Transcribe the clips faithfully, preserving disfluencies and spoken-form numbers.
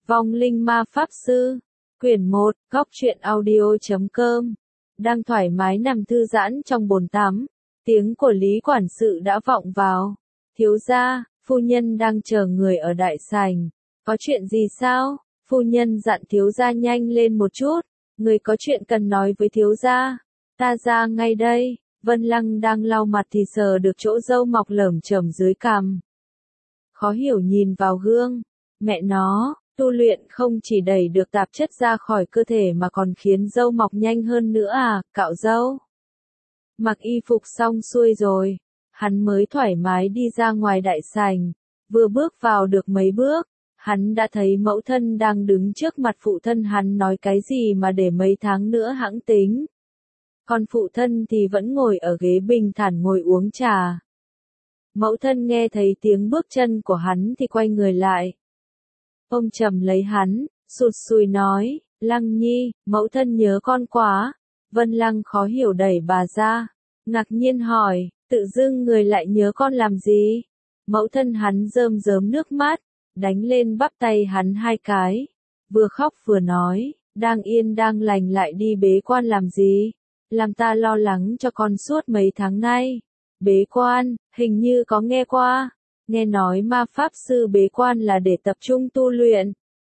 Vong linh ma pháp sư. Quyển một, góc truyện audio chấm com. Đang thoải mái nằm thư giãn trong bồn tắm. Tiếng của Lý quản sự đã vọng vào. Thiếu gia, phu nhân đang chờ người ở đại sảnh. Có chuyện gì sao? Phu nhân dặn thiếu gia nhanh lên một chút. Người có chuyện cần nói với thiếu gia. Ta ra ngay đây. Vân Lăng đang lau mặt thì sờ được chỗ râu mọc lởm chởm dưới cằm. Khó hiểu nhìn vào gương. Mẹ nó, tu luyện không chỉ đẩy được tạp chất ra khỏi cơ thể mà còn khiến râu mọc nhanh hơn nữa à, cạo râu. Mặc y phục xong xuôi rồi, hắn mới thoải mái đi ra ngoài đại sảnh. Vừa bước vào được mấy bước, hắn đã thấy mẫu thân đang đứng trước mặt phụ thân hắn nói cái gì mà để mấy tháng nữa hẵng tính. Còn phụ thân thì vẫn ngồi ở ghế bình thản ngồi uống trà. Mẫu thân nghe thấy tiếng bước chân của hắn thì quay người lại. Ông trầm lấy hắn, sụt sùi nói, Lăng Nhi, mẫu thân nhớ con quá. Vân Lăng khó hiểu đẩy bà ra, ngạc nhiên hỏi, tự dưng người lại nhớ con làm gì? Mẫu thân hắn rơm rớm nước mắt, đánh lên bắp tay hắn hai cái, vừa khóc vừa nói, đang yên đang lành lại đi bế quan làm gì? Làm ta lo lắng cho con suốt mấy tháng nay. Bế quan, hình như có nghe qua. Nghe nói ma pháp sư bế quan là để tập trung tu luyện.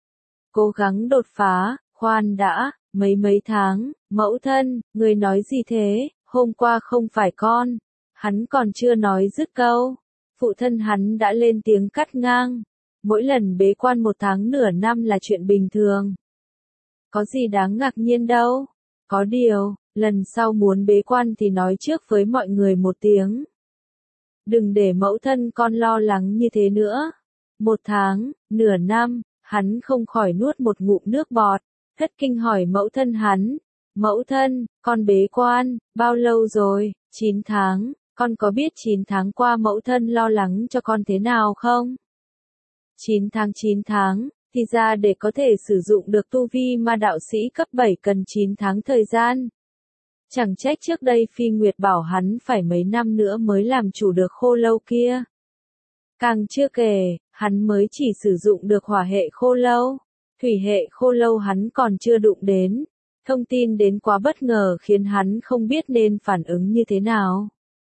Cố gắng đột phá, khoan đã, mấy mấy tháng, mẫu thân, người nói gì thế, hôm qua không phải con. Hắn còn chưa nói dứt câu. Phụ thân hắn đã lên tiếng cắt ngang. Mỗi lần bế quan một tháng nửa năm là chuyện bình thường. Có gì đáng ngạc nhiên đâu. Có điều, lần sau muốn bế quan thì nói trước với mọi người một tiếng. Đừng để mẫu thân con lo lắng như thế nữa. Một tháng, nửa năm, hắn không khỏi nuốt một ngụm nước bọt, thất kinh hỏi mẫu thân hắn. Mẫu thân, con bế quan, bao lâu rồi? Chín tháng, con có biết chín tháng qua mẫu thân lo lắng cho con thế nào không? Chín tháng chín tháng, thì ra để có thể sử dụng được tu vi ma đạo sĩ cấp bảy cần chín tháng thời gian. Chẳng trách trước đây Phi Nguyệt bảo hắn phải mấy năm nữa mới làm chủ được khô lâu kia. Càng chưa kể, hắn mới chỉ sử dụng được hỏa hệ khô lâu. Thủy hệ khô lâu hắn còn chưa đụng đến. Thông tin đến quá bất ngờ khiến hắn không biết nên phản ứng như thế nào.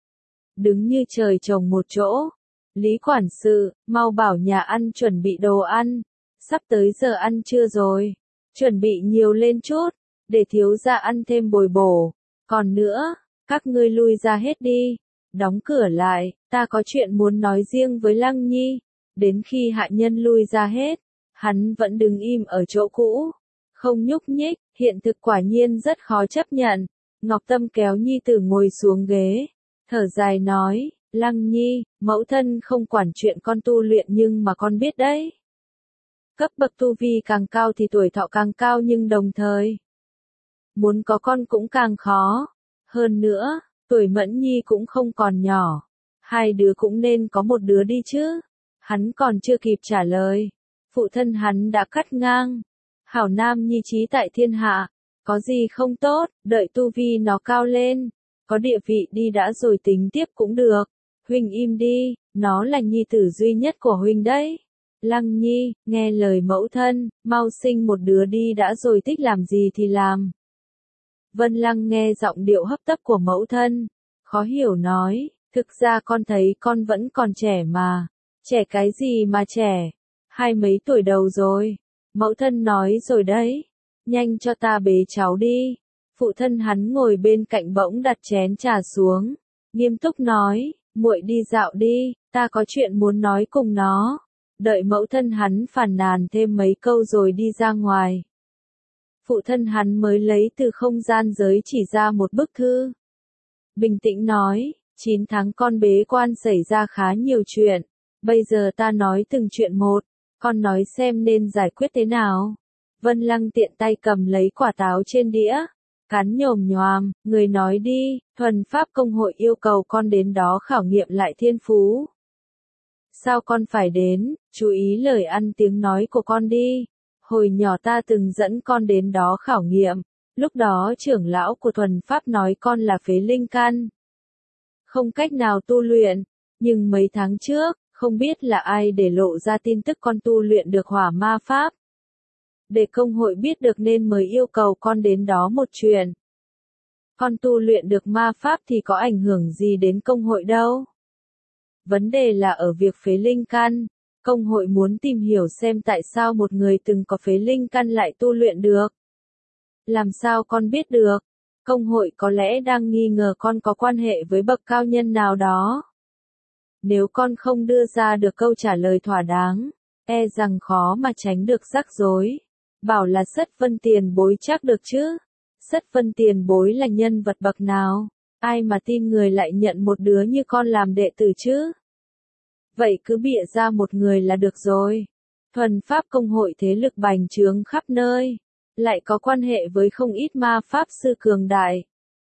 Đứng như trời trồng một chỗ. Lý quản sự, mau bảo nhà ăn chuẩn bị đồ ăn. Sắp tới giờ ăn trưa rồi. Chuẩn bị nhiều lên chút, để thiếu gia ăn thêm bồi bổ. Còn nữa, các ngươi lui ra hết đi. Đóng cửa lại, ta có chuyện muốn nói riêng với Lăng Nhi. Đến khi hạ nhân lui ra hết, hắn vẫn đứng im ở chỗ cũ. Không nhúc nhích, hiện thực quả nhiên rất khó chấp nhận. Ngọc Tâm kéo Nhi tử ngồi xuống ghế. Thở dài nói, Lăng Nhi, mẫu thân không quản chuyện con tu luyện nhưng mà con biết đấy. Cấp bậc tu vi càng cao thì tuổi thọ càng cao nhưng đồng thời. Muốn có con cũng càng khó. Hơn nữa, tuổi Mẫn Nhi cũng không còn nhỏ. Hai đứa cũng nên có một đứa đi chứ. Hắn còn chưa kịp trả lời. Phụ thân hắn đã cắt ngang. Hảo nam nhi trí tại thiên hạ. Có gì không tốt, đợi tu vi nó cao lên. Có địa vị đi đã rồi tính tiếp cũng được. Huynh im đi, nó là nhi tử duy nhất của huynh đấy. Lăng Nhi, nghe lời mẫu thân, mau sinh một đứa đi đã rồi thích làm gì thì làm. Vân Lăng nghe giọng điệu hấp tấp của mẫu thân, khó hiểu nói, thực ra con thấy con vẫn còn trẻ mà. Trẻ cái gì mà trẻ? Hai mấy tuổi đầu rồi. Mẫu thân nói rồi đấy. Nhanh cho ta bế cháu đi. Phụ thân hắn ngồi bên cạnh bỗng đặt chén trà xuống. Nghiêm túc nói, muội đi dạo đi, ta có chuyện muốn nói cùng nó. Đợi mẫu thân hắn phàn nàn thêm mấy câu rồi đi ra ngoài. Phụ thân hắn mới lấy từ không gian giới chỉ ra một bức thư. Bình tĩnh nói, chín tháng con bế quan xảy ra khá nhiều chuyện. Bây giờ ta nói từng chuyện một, con nói xem nên giải quyết thế nào. Vân Lăng tiện tay cầm lấy quả táo trên đĩa. Cắn nhồm nhoàm, người nói đi, thuần pháp công hội yêu cầu con đến đó khảo nghiệm lại thiên phú. Sao con phải đến, chú ý lời ăn tiếng nói của con đi. Hồi nhỏ ta từng dẫn con đến đó khảo nghiệm, lúc đó trưởng lão của thuần pháp nói con là phế linh căn. Không cách nào tu luyện, nhưng mấy tháng trước, không biết là ai để lộ ra tin tức con tu luyện được hỏa ma pháp. Để công hội biết được nên mới yêu cầu con đến đó một chuyện. Con tu luyện được ma pháp thì có ảnh hưởng gì đến công hội đâu. Vấn đề là ở việc phế linh căn. Công hội muốn tìm hiểu xem tại sao một người từng có phế linh căn lại tu luyện được. Làm sao con biết được? Công hội có lẽ đang nghi ngờ con có quan hệ với bậc cao nhân nào đó. Nếu con không đưa ra được câu trả lời thỏa đáng, e rằng khó mà tránh được rắc rối. Bảo là Sất Vân Tiền Bối chắc được chứ? Sất Vân Tiền Bối là nhân vật bậc nào? Ai mà tin người lại nhận một đứa như con làm đệ tử chứ? Vậy cứ bịa ra một người là được rồi. Thuần pháp công hội thế lực bành trướng khắp nơi, lại có quan hệ với không ít ma pháp sư cường đại.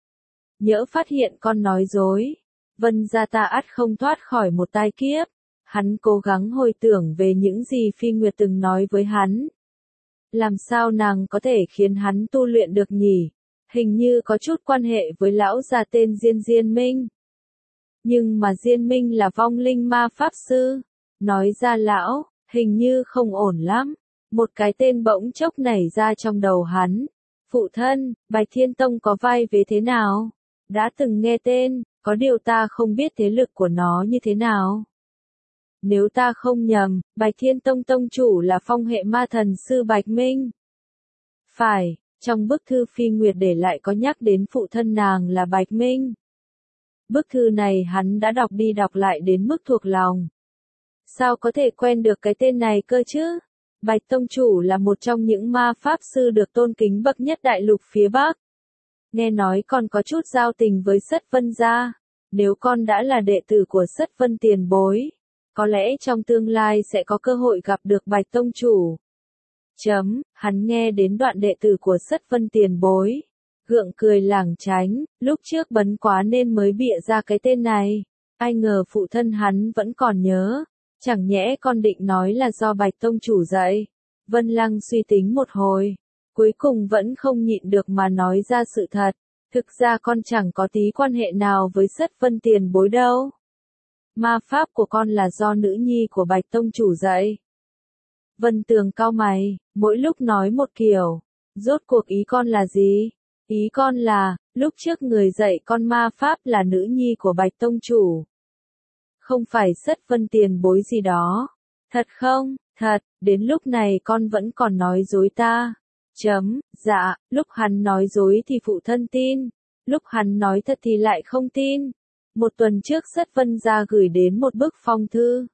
Nhỡ phát hiện con nói dối, Vân gia ta ắt không thoát khỏi một tai kiếp. Hắn cố gắng hồi tưởng về những gì Phi Nguyệt từng nói với hắn. Làm sao nàng có thể khiến hắn tu luyện được nhỉ? Hình như có chút quan hệ với lão già tên Diên Diên Minh. Nhưng mà Diên Minh là vong linh ma pháp sư. Nói ra lão, hình như không ổn lắm. Một cái tên bỗng chốc nảy ra trong đầu hắn. Phụ thân, Bạch Thiên Tông có vai vế thế nào? Đã từng nghe tên, có điều ta không biết thế lực của nó như thế nào. Nếu ta không nhầm, Bạch Thiên Tông tông chủ là phong hệ ma thần sư Bạch Minh. Phải, trong bức thư Phi Nguyệt để lại có nhắc đến phụ thân nàng là Bạch Minh. Bức thư này hắn đã đọc đi đọc lại đến mức thuộc lòng. Sao có thể quen được cái tên này cơ chứ? Bạch tông chủ là một trong những ma pháp sư được tôn kính bậc nhất đại lục phía Bắc. Nghe nói còn có chút giao tình với Sất Vân gia. Nếu con đã là đệ tử của Sất Vân tiền bối, có lẽ trong tương lai sẽ có cơ hội gặp được Bạch tông chủ. Chấm, hắn nghe đến đoạn đệ tử của Sất Vân tiền bối. Gượng cười lảng tránh, lúc trước bấn quá nên mới bịa ra cái tên này. Ai ngờ phụ thân hắn vẫn còn nhớ. Chẳng nhẽ con định nói là do Bạch tông chủ dạy. Vân Lăng suy tính một hồi. Cuối cùng vẫn không nhịn được mà nói ra sự thật. Thực ra con chẳng có tí quan hệ nào với Sất Vân tiền bối đâu. Ma pháp của con là do nữ nhi của Bạch tông chủ dạy. Vân Tường cau mày, mỗi lúc nói một kiểu. Rốt cuộc ý con là gì? Ý con là, lúc trước người dạy con ma pháp là nữ nhi của Bạch tông chủ. Không phải Sất Vân tiền bối gì đó. Thật không? Thật, đến lúc này con vẫn còn nói dối ta. Chấm, dạ, lúc hắn nói dối thì phụ thân tin. Lúc hắn nói thật thì lại không tin. Một tuần trước Sất Vân gia gửi đến một bức phong thư.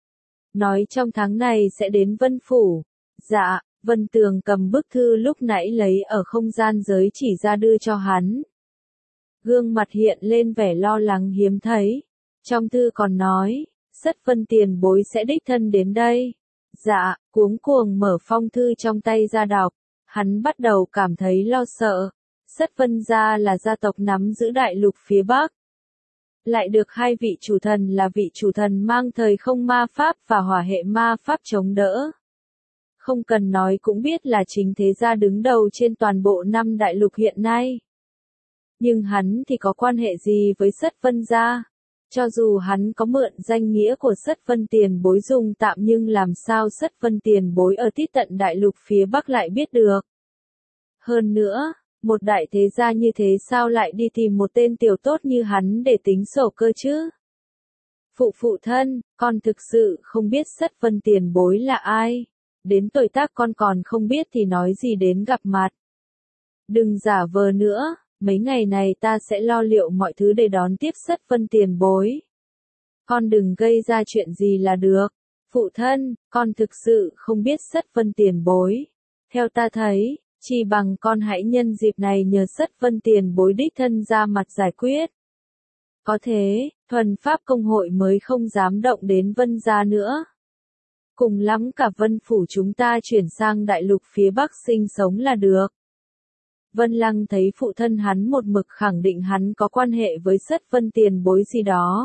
Nói trong tháng này sẽ đến Vân Phủ. Dạ, Vân Tường cầm bức thư lúc nãy lấy ở không gian giới chỉ ra đưa cho hắn. Gương mặt hiện lên vẻ lo lắng hiếm thấy. Trong thư còn nói, Sất Vân tiền bối sẽ đích thân đến đây. Dạ, cuống cuồng mở phong thư trong tay ra đọc. Hắn bắt đầu cảm thấy lo sợ. Sất Vân gia là gia tộc nắm giữ đại lục phía Bắc. Lại được hai vị chủ thần là vị chủ thần mang thời không ma pháp và hỏa hệ ma pháp chống đỡ. Không cần nói cũng biết là chính thế gia đứng đầu trên toàn bộ năm đại lục hiện nay. Nhưng hắn thì có quan hệ gì với Sất Vân gia? Cho dù hắn có mượn danh nghĩa của Sất Vân tiền bối dùng tạm nhưng làm sao Sất Vân tiền bối ở tít tận đại lục phía Bắc lại biết được. Hơn nữa, một đại thế gia như thế sao lại đi tìm một tên tiểu tốt như hắn để tính sổ cơ chứ? Phụ phụ thân, con thực sự không biết Sất Vân tiền bối là ai. Đến tuổi tác con còn không biết thì nói gì đến gặp mặt. Đừng giả vờ nữa, mấy ngày này ta sẽ lo liệu mọi thứ để đón tiếp Sất Vân tiền bối. Con đừng gây ra chuyện gì là được. Phụ thân, con thực sự không biết Sất Vân tiền bối. Theo ta thấy, chỉ bằng con hãy nhân dịp này nhờ Sất Vân tiền bối đích thân ra mặt giải quyết. Có thế, thuần pháp công hội mới không dám động đến Vân gia nữa. Cùng lắm cả Vân phủ chúng ta chuyển sang đại lục phía Bắc sinh sống là được. Vân Lăng thấy phụ thân hắn một mực khẳng định hắn có quan hệ với Sất Vân tiền bối gì đó.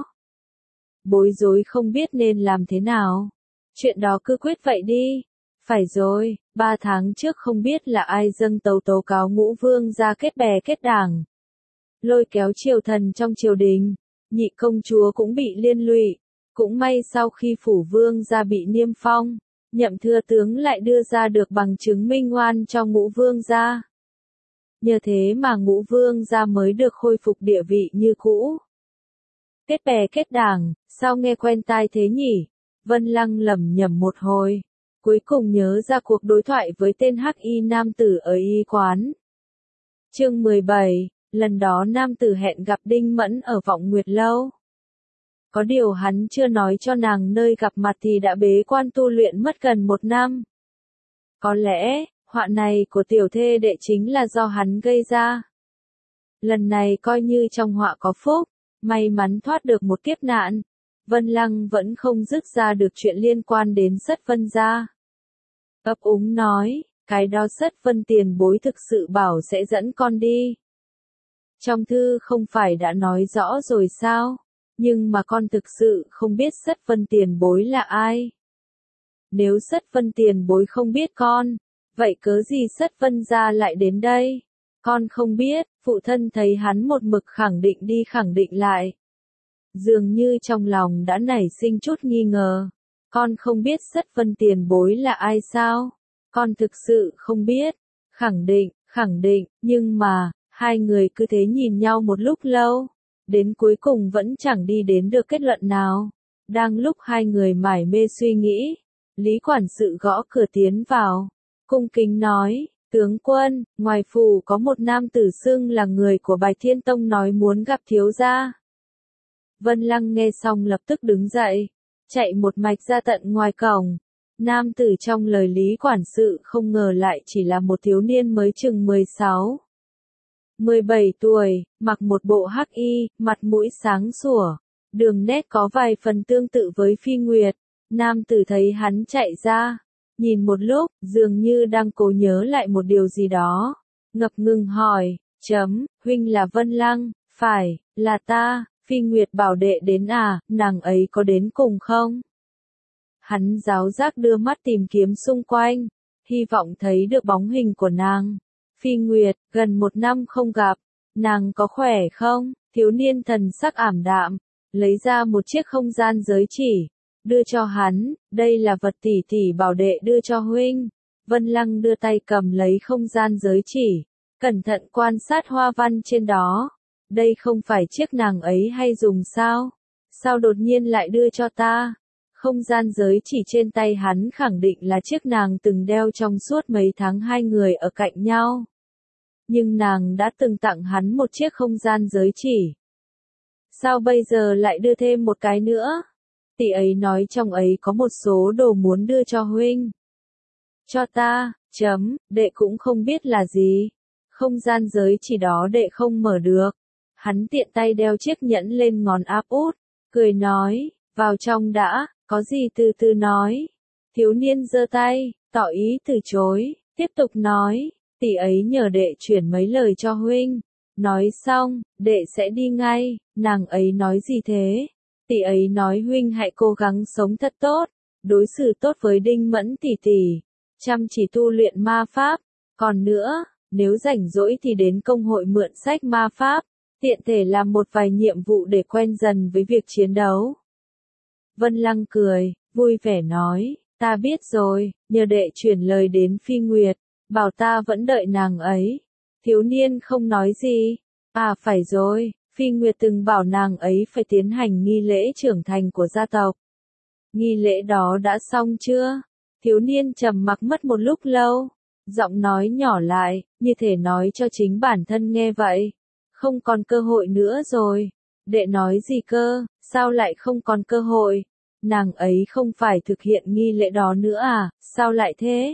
Bối rối không biết nên làm thế nào. Chuyện đó cứ quyết vậy đi. Phải rồi, ba tháng trước không biết là ai dâng tấu tố cáo Ngũ Vương ra kết bè kết đảng. Lôi kéo triều thần trong triều đình, nhị công chúa cũng bị liên lụy. Cũng may sau khi phủ vương ra bị niêm phong, Nhậm thừa tướng lại đưa ra được bằng chứng minh oan cho Ngũ Vương gia. Nhờ thế mà Ngũ Vương gia mới được khôi phục địa vị như cũ. Kết bè kết đảng, sao nghe quen tai thế nhỉ? Vân Lăng lẩm nhẩm một hồi, cuối cùng nhớ ra cuộc đối thoại với tên hắc y nam tử ở y quán. Chương mười bảy, lần đó nam tử hẹn gặp Đinh Mẫn ở Vọng Nguyệt Lâu. Có điều hắn chưa nói cho nàng nơi gặp mặt thì đã bế quan tu luyện mất gần một năm. Có lẽ, họa này của tiểu thê đệ chính là do hắn gây ra. Lần này coi như trong họa có phúc, may mắn thoát được một kiếp nạn. Vân Lăng vẫn không dứt ra được chuyện liên quan đến Sất Vân gia. Ấp úng nói, cái đó Sất Vân tiền bối thực sự bảo sẽ dẫn con đi. Trong thư không phải đã nói rõ rồi sao? Nhưng mà con thực sự không biết Sất Vân tiền bối là ai. Nếu Sất Vân tiền bối không biết con, vậy cớ gì Sất Vân gia lại đến đây? Con không biết, phụ thân thấy hắn một mực khẳng định đi khẳng định lại. Dường như trong lòng đã nảy sinh chút nghi ngờ. Con không biết Sất Vân tiền bối là ai sao? Con thực sự không biết. Khẳng định, khẳng định, nhưng mà, hai người cứ thế nhìn nhau một lúc lâu. Đến cuối cùng vẫn chẳng đi đến được kết luận nào. Đang lúc hai người mải mê suy nghĩ, Lý quản sự gõ cửa tiến vào. Cung kính nói, tướng quân, ngoài phủ có một nam tử xưng là người của Bài Thiên Tông nói muốn gặp thiếu gia. Vân Lăng nghe xong lập tức đứng dậy, chạy một mạch ra tận ngoài cổng. Nam tử trong lời Lý quản sự không ngờ lại chỉ là một thiếu niên mới chừng mười sáu, mười bảy tuổi, mặc một bộ hắc y, mặt mũi sáng sủa, đường nét có vài phần tương tự với Phi Nguyệt. Nam tử thấy hắn chạy ra, nhìn một lúc, dường như đang cố nhớ lại một điều gì đó, ngập ngừng hỏi, chấm, huynh là Vân Lăng, phải, là ta. Phi Nguyệt bảo đệ đến à, nàng ấy có đến cùng không? Hắn giáo giác đưa mắt tìm kiếm xung quanh, hy vọng thấy được bóng hình của nàng. Phi Nguyệt, gần một năm không gặp, nàng có khỏe không? Thiếu niên thần sắc ảm đạm, lấy ra một chiếc không gian giới chỉ, đưa cho hắn, đây là vật tỷ tỷ bảo đệ đưa cho huynh. Vân Lăng đưa tay cầm lấy không gian giới chỉ, cẩn thận quan sát hoa văn trên đó. Đây không phải chiếc nàng ấy hay dùng sao? Sao đột nhiên lại đưa cho ta? Không gian giới chỉ trên tay hắn khẳng định là chiếc nàng từng đeo trong suốt mấy tháng hai người ở cạnh nhau. Nhưng nàng đã từng tặng hắn một chiếc không gian giới chỉ. Sao bây giờ lại đưa thêm một cái nữa? Tỷ ấy nói trong ấy có một số đồ muốn đưa cho huynh. Cho ta, chấm, đệ cũng không biết là gì. Không gian giới chỉ đó đệ không mở được. Hắn tiện tay đeo chiếc nhẫn lên ngón áp út, cười nói, vào trong đã, có gì từ từ nói. Thiếu niên giơ tay, tỏ ý từ chối, tiếp tục nói, tỷ ấy nhờ đệ chuyển mấy lời cho huynh. Nói xong, đệ sẽ đi ngay. Nàng ấy nói gì thế? Tỷ ấy nói huynh hãy cố gắng sống thật tốt, đối xử tốt với Đinh Mẫn tỷ tỷ, chăm chỉ tu luyện ma pháp. Còn nữa, nếu rảnh rỗi thì đến công hội mượn sách ma pháp, tiện thể làm một vài nhiệm vụ để quen dần với việc chiến đấu. Vân Lăng cười, vui vẻ nói, ta biết rồi, nhờ đệ chuyển lời đến Phi Nguyệt, bảo ta vẫn đợi nàng ấy. Thiếu niên không nói gì. À phải rồi, Phi Nguyệt từng bảo nàng ấy phải tiến hành nghi lễ trưởng thành của gia tộc. Nghi lễ đó đã xong chưa? Thiếu niên trầm mặc mất một lúc lâu, giọng nói nhỏ lại, như thể nói cho chính bản thân nghe vậy. Không còn cơ hội nữa rồi. Đệ nói gì cơ, sao lại không còn cơ hội? Nàng ấy không phải thực hiện nghi lễ đó nữa à, sao lại thế?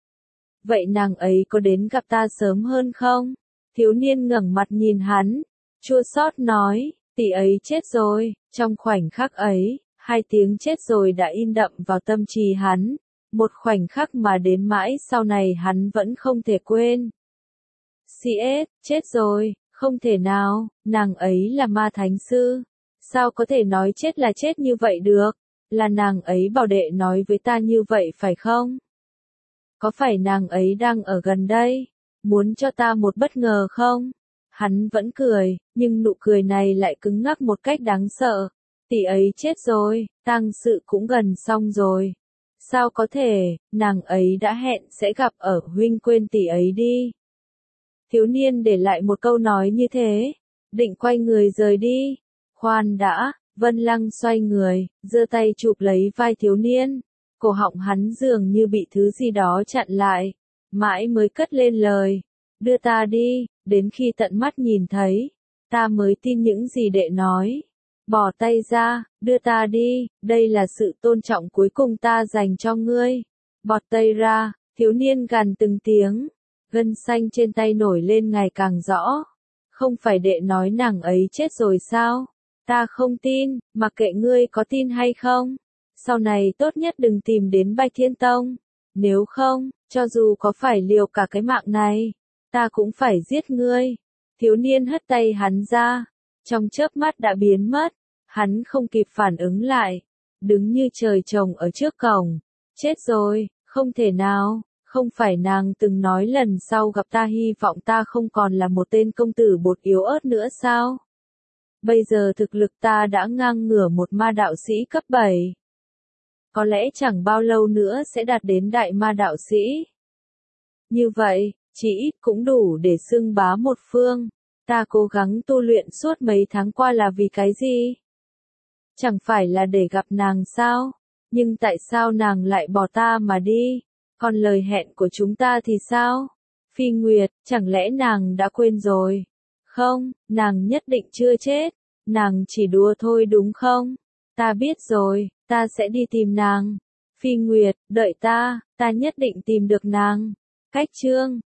Vậy nàng ấy có đến gặp ta sớm hơn không? Thiếu niên ngẩng mặt nhìn hắn, chua xót nói, tỷ ấy chết rồi. Trong khoảnh khắc ấy, hai tiếng chết rồi đã in đậm vào tâm trí hắn, một khoảnh khắc mà đến mãi sau này hắn vẫn không thể quên. xê ét, chết rồi, không thể nào, nàng ấy là ma thánh sư. Sao có thể nói chết là chết như vậy được? Là nàng ấy bảo đệ nói với ta như vậy phải không? Có phải nàng ấy đang ở gần đây? Muốn cho ta một bất ngờ không? Hắn vẫn cười, nhưng nụ cười này lại cứng ngắc một cách đáng sợ. Tỷ ấy chết rồi, tang sự cũng gần xong rồi. Sao có thể, nàng ấy đã hẹn sẽ gặp ở, huynh quên tỷ ấy đi. Thiếu niên để lại một câu nói như thế, định quay người rời đi. Khoan đã, Vân Lăng xoay người, giơ tay chụp lấy vai thiếu niên. Cổ họng hắn dường như bị thứ gì đó chặn lại, mãi mới cất lên lời. Đưa ta đi, đến khi tận mắt nhìn thấy, ta mới tin những gì đệ nói. Bỏ tay ra, đưa ta đi, đây là sự tôn trọng cuối cùng ta dành cho ngươi. Bọt tay ra, thiếu niên gằn từng tiếng, gân xanh trên tay nổi lên ngày càng rõ. Không phải đệ nói nàng ấy chết rồi sao? Ta không tin, mặc kệ ngươi có tin hay không. Sau này tốt nhất đừng tìm đến Bạch Thiên Tông. Nếu không, cho dù có phải liều cả cái mạng này, ta cũng phải giết ngươi. Thiếu niên hất tay hắn ra, trong chớp mắt đã biến mất. Hắn không kịp phản ứng lại, đứng như trời trồng ở trước cổng. Chết rồi, không thể nào, không phải nàng từng nói lần sau gặp ta hy vọng ta không còn là một tên công tử bột yếu ớt nữa sao? Bây giờ thực lực ta đã ngang ngửa một ma đạo sĩ cấp bảy. Có lẽ chẳng bao lâu nữa sẽ đạt đến đại ma đạo sĩ. Như vậy, chỉ ít cũng đủ để xưng bá một phương. Ta cố gắng tu luyện suốt mấy tháng qua là vì cái gì? Chẳng phải là để gặp nàng sao? Nhưng tại sao nàng lại bỏ ta mà đi? Còn lời hẹn của chúng ta thì sao? Phi Nguyệt, chẳng lẽ nàng đã quên rồi? Không, nàng nhất định chưa chết. Nàng chỉ đùa thôi đúng không? Ta biết rồi, ta sẽ đi tìm nàng. Phi Nguyệt, đợi ta, ta nhất định tìm được nàng. Cách chương